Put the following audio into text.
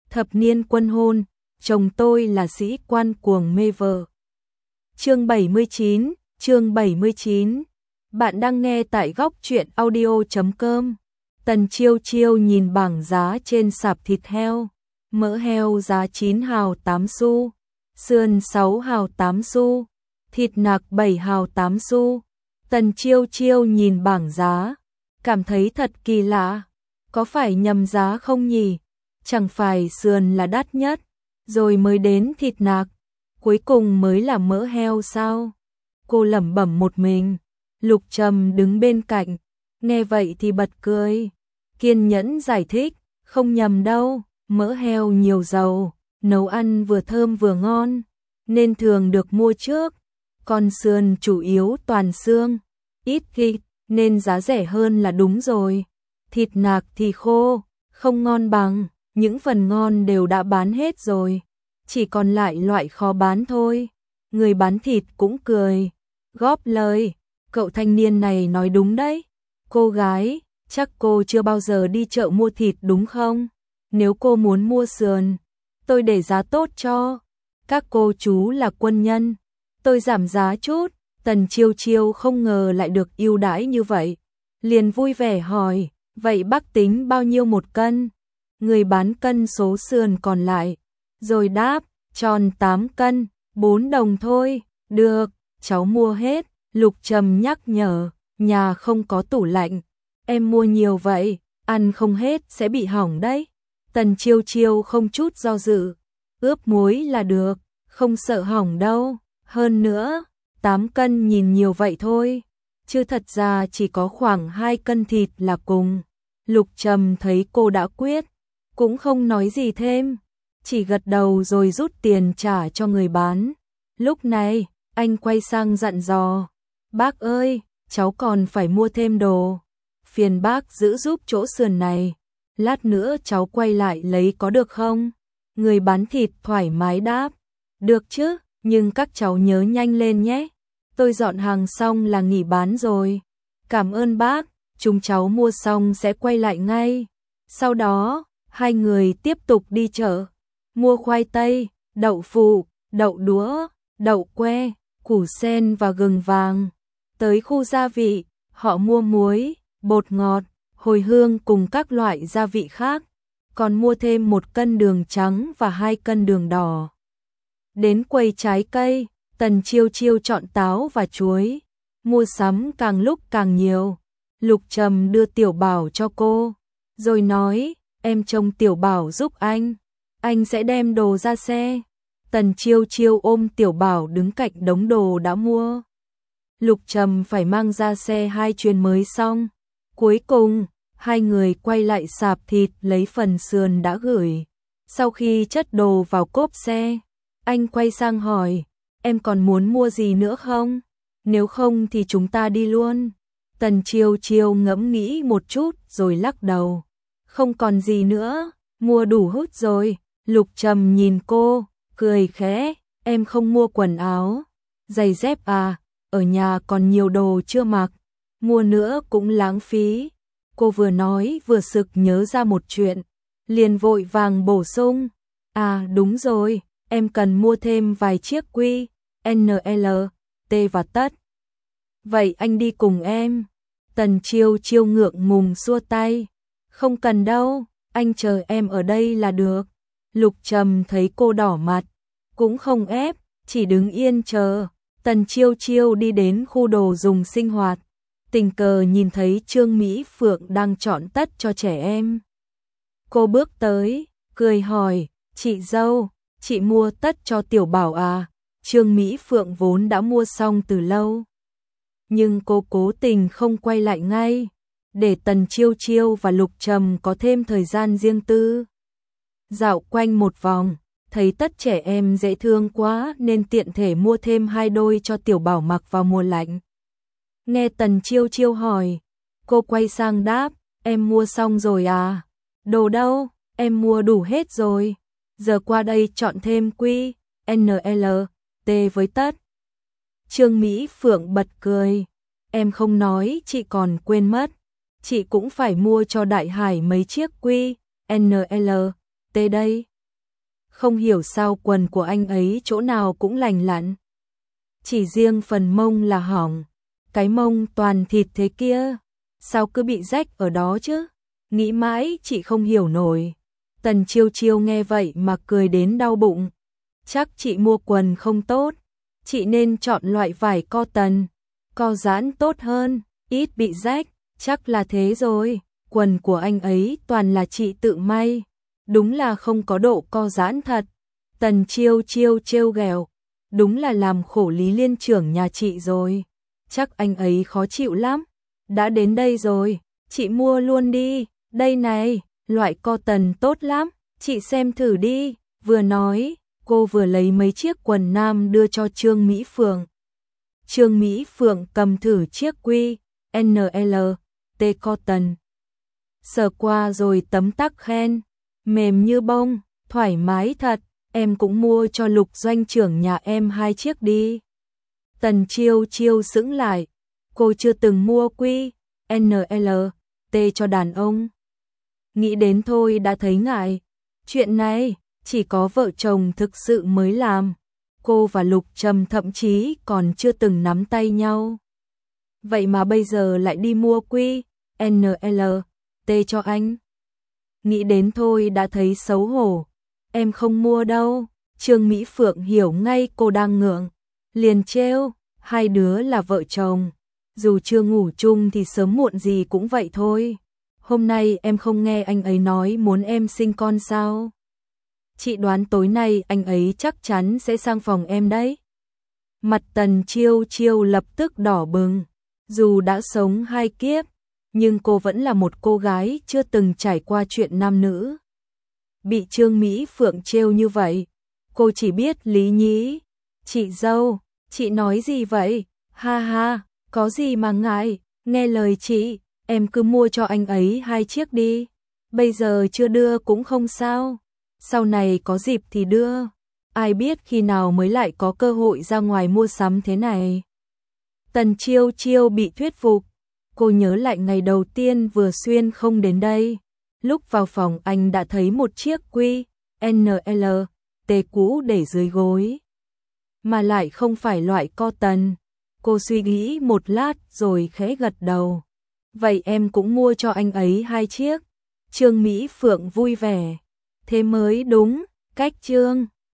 thập niên quân hôn, chồng tôi là sĩ quan cuồng mê vợ. Chương 79. Bạn đang nghe tại góc truyện audio.com. Tần Chiêu Chiêu nhìn bảng giá trên sạp thịt heo. Mỡ heo giá 9 hào 8 xu, sườn 6 hào 8 xu, thịt nạc 7 hào 8 xu. Tần Chiêu Chiêu nhìn bảng giá, cảm thấy thật kỳ lạ. Có phải nhầm giá không nhỉ? Chẳng phải sườn là đắt nhất, rồi mới đến thịt nạc, cuối cùng mới là mỡ heo sao? Cô lẩm bẩm một mình. Lục Trầm đứng bên cạnh, nghe vậy thì bật cười, kiên nhẫn giải thích, không nhầm đâu, mỡ heo nhiều dầu, nấu ăn vừa thơm vừa ngon, nên thường được mua trước, còn sườn chủ yếu toàn xương, ít thịt, nên giá rẻ hơn là đúng rồi. Thịt nạc thì khô, không ngon bằng, những phần ngon đều đã bán hết rồi, chỉ còn lại loại khó bán thôi. Người bán thịt cũng cười, góp lời, cậu thanh niên này nói đúng đấy. Cô gái, chắc cô chưa bao giờ đi chợ mua thịt đúng không? Nếu cô muốn mua sườn, tôi để giá tốt cho. Các cô chú là quân nhân, tôi giảm giá chút. Tần Chiêu Chiêu không ngờ lại được ưu đãi như vậy, liền vui vẻ hỏi, vậy bác tính bao nhiêu một cân? Người bán cân số sườn còn lại, rồi đáp, tròn 8 cân, 4 đồng thôi. Được, cháu mua hết. Lục Trầm nhắc nhở, nhà không có tủ lạnh, em mua nhiều vậy, ăn không hết sẽ bị hỏng đấy. Tần Chiêu Chiêu không chút do dự, ướp muối là được, không sợ hỏng đâu. Hơn nữa, 8 cân nhìn nhiều vậy thôi, chứ thật ra chỉ có khoảng 2 cân thịt là cùng. Lục Trầm thấy cô đã quyết, cũng không nói gì thêm, chỉ gật đầu rồi rút tiền trả cho người bán. Lúc này, anh quay sang dặn dò, bác ơi, cháu còn phải mua thêm đồ, phiền bác giữ giúp chỗ sườn này, lát nữa cháu quay lại lấy có được không? Người bán thịt thoải mái đáp, được chứ, nhưng các cháu nhớ nhanh lên nhé, tôi dọn hàng xong là nghỉ bán rồi. Cảm ơn bác, chúng cháu mua xong sẽ quay lại ngay. Sau đó, hai người tiếp tục đi chợ, mua khoai tây, đậu phụ, đậu đũa, đậu que, củ sen và gừng vàng. Tới khu gia vị, họ mua muối, bột ngọt, hồi hương cùng các loại gia vị khác, còn mua thêm 1 cân đường trắng và 2 cân đường đỏ. Đến quầy trái cây, Tần Chiêu Chiêu chọn táo và chuối, mua sắm càng lúc càng nhiều. Lục Trầm đưa Tiểu Bảo cho cô, rồi nói, em trông Tiểu Bảo giúp anh sẽ đem đồ ra xe. Tần Chiêu Chiêu ôm Tiểu Bảo đứng cạnh đống đồ đã mua. Lục Trầm phải mang ra xe 2 chuyến mới xong. Cuối cùng, hai người quay lại sạp thịt lấy phần sườn đã gửi. Sau khi chất đồ vào cốp xe, anh quay sang hỏi, em còn muốn mua gì nữa không? Nếu không thì chúng ta đi luôn. Tần Chiêu Chiêu ngẫm nghĩ một chút rồi lắc đầu. Không còn gì nữa, mua đủ hút rồi. Lục Trầm nhìn cô, cười khẽ, em không mua quần áo, giày dép à, ở nhà còn nhiều đồ chưa mặc, mua nữa cũng lãng phí. Cô vừa nói vừa sực nhớ ra một chuyện, liền vội vàng bổ sung, à đúng rồi, em cần mua thêm vài chiếc quy, NL, T và tất. Vậy anh đi cùng em. Tần Chiêu Chiêu ngượng ngùng xua tay, không cần đâu, anh chờ em ở đây là được. Lục Trầm thấy cô đỏ mặt, cũng không ép, chỉ đứng yên chờ. Tần Chiêu Chiêu đi đến khu đồ dùng sinh hoạt, tình cờ nhìn thấy Trương Mỹ Phượng đang chọn tất cho trẻ em. Cô bước tới, cười hỏi, chị dâu, chị mua tất cho Tiểu Bảo à? Trương Mỹ Phượng vốn đã mua xong từ lâu, nhưng cô cố tình không quay lại ngay, để Tần Chiêu Chiêu và Lục Trầm có thêm thời gian riêng tư. Dạo quanh một vòng, thấy tất trẻ em dễ thương quá nên tiện thể mua thêm 2 đôi cho Tiểu Bảo mặc vào mùa lạnh. Nghe Tần Chiêu Chiêu hỏi, cô quay sang đáp, em mua xong rồi à? Đồ đâu, em mua đủ hết rồi, giờ qua đây chọn thêm quy, NL, T với tất. Trương Mỹ Phượng bật cười, em không nói chị còn quên mất, chị cũng phải mua cho Đại Hải mấy chiếc quy, NL, T đây. Không hiểu sao quần của anh ấy chỗ nào cũng lành lặn. Chỉ riêng phần mông là hỏng. Cái mông toàn thịt thế kia. Sao cứ bị rách ở đó chứ? Nghĩ mãi chị không hiểu nổi. Tần Chiêu Chiêu nghe vậy mà cười đến đau bụng. Chắc chị mua quần không tốt. Chị nên chọn loại vải cotton. Co giãn tốt hơn, ít bị rách. Chắc là thế rồi. Quần của anh ấy toàn là chị tự may. Đúng là không có độ co giãn thật. Tần Chiêu Chiêu trêu ghẹo. Đúng là làm khổ Lý Liên trưởng nhà chị rồi. Chắc anh ấy khó chịu lắm. Đã đến đây rồi, chị mua luôn đi. Đây này, loại cotton tốt lắm, chị xem thử đi. Vừa nói, cô vừa lấy mấy chiếc quần nam đưa cho Trương Mỹ Phượng. Trương Mỹ Phượng cầm thử chiếc quy NL T cotton. Sờ qua rồi tấm tắc khen, mềm như bông, thoải mái thật, em cũng mua cho Lục doanh trưởng nhà em 2 chiếc đi. Tần Chiêu Chiêu sững lại, cô chưa từng mua quy NL T cho đàn ông. Nghĩ đến thôi đã thấy ngại, chuyện này chỉ có vợ chồng thực sự mới làm. Cô và Lục Trầm thậm chí còn chưa từng nắm tay nhau. Vậy mà bây giờ lại đi mua quy NL T cho anh. Nghĩ đến thôi đã thấy xấu hổ. Em không mua đâu. Trương Mỹ Phượng hiểu ngay cô đang ngượng, liền trêu, hai đứa là vợ chồng, dù chưa ngủ chung thì sớm muộn gì cũng vậy thôi. Hôm nay em không nghe anh ấy nói muốn em sinh con sao? Chị đoán tối nay anh ấy chắc chắn sẽ sang phòng em đấy. Mặt Tần Chiêu Chiêu lập tức đỏ bừng. Dù đã sống 2 kiếp, nhưng cô vẫn là một cô gái chưa từng trải qua chuyện nam nữ. Bị Trương Mỹ Phượng trêu như vậy, cô chỉ biết lý nhí. Chị dâu, chị nói gì vậy? Ha ha, có gì mà ngại, nghe lời chị, em cứ mua cho anh ấy 2 chiếc đi. Bây giờ chưa đưa cũng không sao, sau này có dịp thì đưa. Ai biết khi nào mới lại có cơ hội ra ngoài mua sắm thế này. Tần Chiêu Chiêu bị thuyết phục. Cô nhớ lại ngày đầu tiên vừa xuyên không đến đây. Lúc vào phòng anh đã thấy một chiếc quy NL T cũ để dưới gối, mà lại không phải loại cotton. Cô suy nghĩ một lát rồi khẽ gật đầu. Vậy em cũng mua cho anh ấy 2 chiếc. Trương Mỹ Phượng vui vẻ. Thế mới đúng, cách Trương